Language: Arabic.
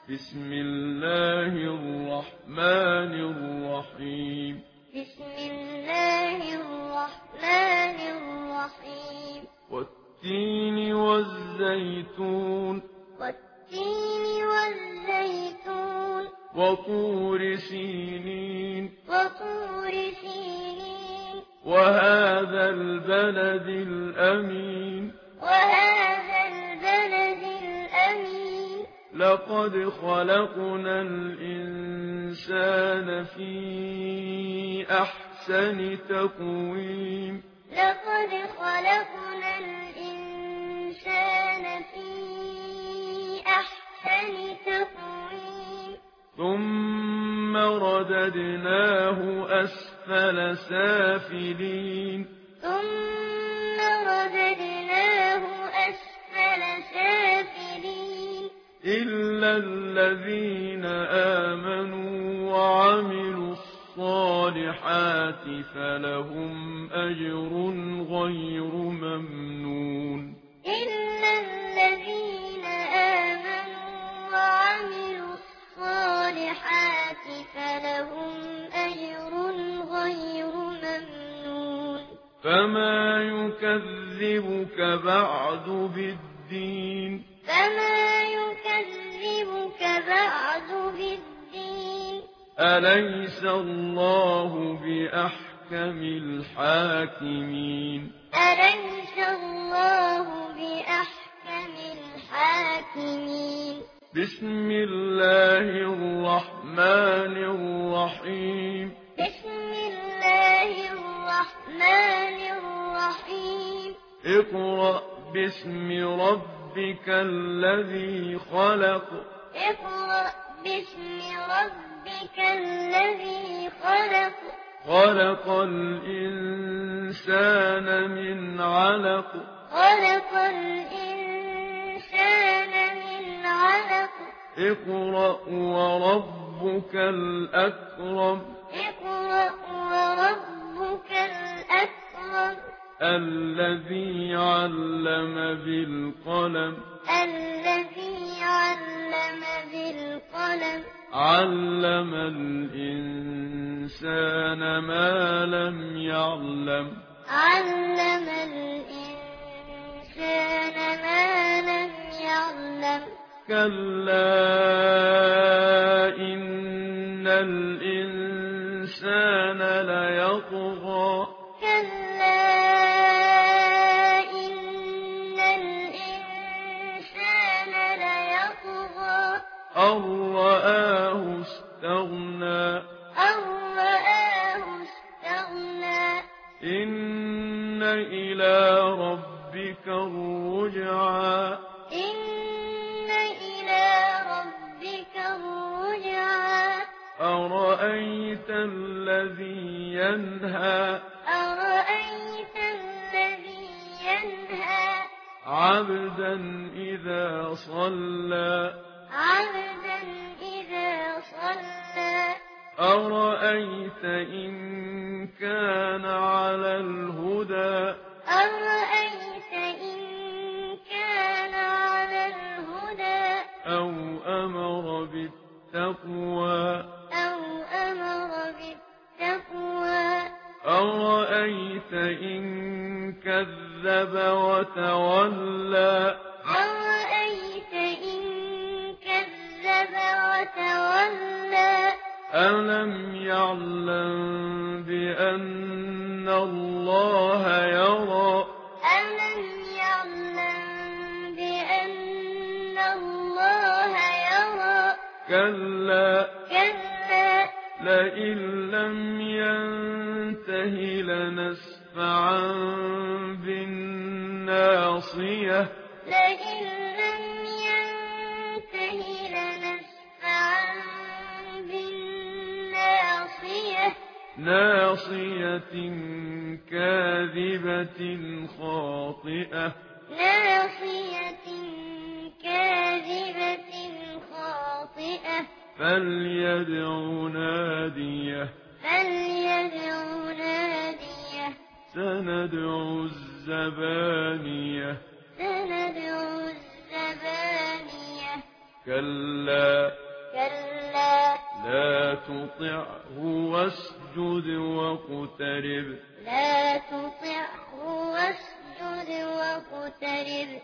بسم الله الرحمن الرحيم. بسم الله الرحمن الرحيم. والتين والزيتون. والتين والزيتون. وطور سينين. وطور سينين. وهذا البلد الأمين. وهذا البلد الأمين. لقد خلقنا الإنسان في أحسن تقويم. لقد خلقنا الإنسان في أحسن تقويم. ثم رددناه أسفل سافلين. ثم رددناه أسفل سافلين. إلا الذين آمنوا وعملوا الصالحات فلهم أجر غير ممنون. إلا الذين آمنوا وعملوا الصالحات فلهم أجر غير ممنون. فما يكذبك بعد بالدين. فما يكذبك بعد بالدين. أليس الله بأحكم الحاكمين. أليس الله بأحكم الحاكمين. بسم الله الرحمن الرحيم. بسم الله الرحمن الرحيم. اقرأ باسم ربك الذي خلق. اقرأ باسم ربك الذي خلق. خلق الإنسان من علق. خلق الإنسان من علق. اقرأ وربك الأكرم. اقرأ وربك الأكرم. الذي علم بالقلم. الذي علم بالقلم. علم الإنسان ما لم يعلم. علم الإنسان ما لم يعلم. كلا إن الإنسان ليطغى. كلا إن الإنسان ليطغى. أن رآه استغنى. أن رآه استغنى. إن إلى ربك الرجعى. إن إلى ربك الرجعى. أرأيت الذي ينهى. أرأيت الذي ينهى. عبدا إذا صلى. عبدا إذا صلى. أرأيت إن كان على الهدى. أرأيت إن كان على الهدى. أو أمر بالتقوى. أو أمر بالتقوى. أرأيت إن كذب وتولى. أرأيت إن كذب وتولى. ألم يعلم بأن الله يرى. ألم يعلم بأن الله يرى. كلا كلا لئن لم ينته لنسفعا بالناصية. لئن لم ينته لنسفعا بالناصية. ناصية كاذبة خاطئة. ناصية كاذبة خاطئة. فليدع ناديه. فليدع ناديه. سندع الزبانية. سندع الزبانية. كلا كلا لا تطعه واسجد واقترب لا تطعه واسجد واقترب